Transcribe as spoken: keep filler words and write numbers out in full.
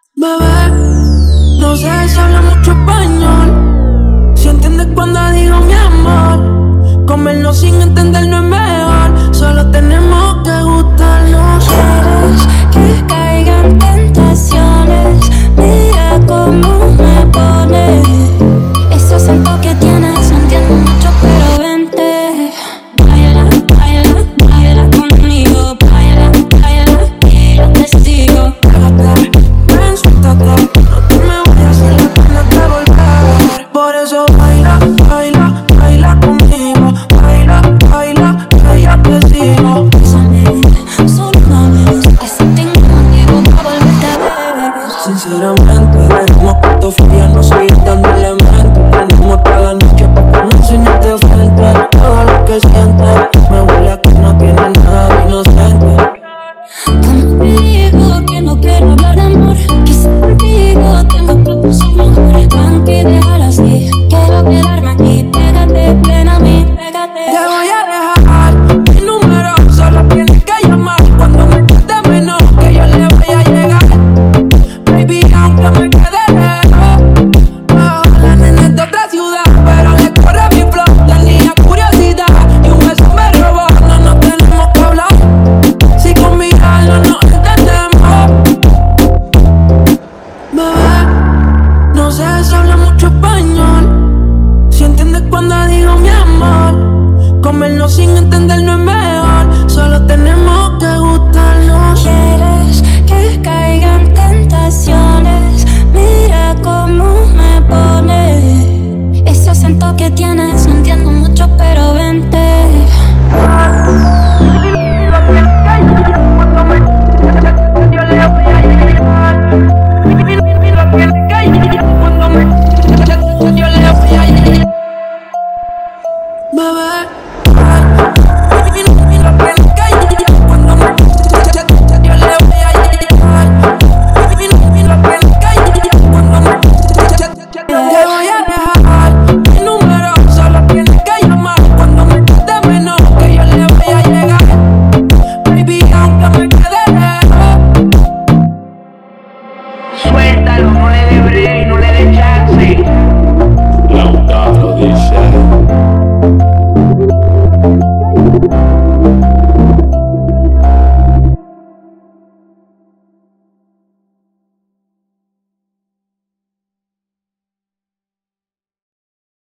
Bebé, no sé si habla mucho español. Si entiendes cuando digo mi amor. Comernos sin entender no es mejor. Solo tenemos que gustarnos. Quieres que caigan tentaciones. Mira cómo me pone. Ese acento que tienes no entiendo mucho, pero vente. Baila, baila, baila conmigo. Baila, baila, y yo te sigo. Ven, suéltate, no te me vayas sin la pena de volver. Por eso baila, baila, baila conmigo. Baila, baila, que yo te sigo. Bésame, solo una vez. Así tengo motivo para volverte a ver. Sinceramente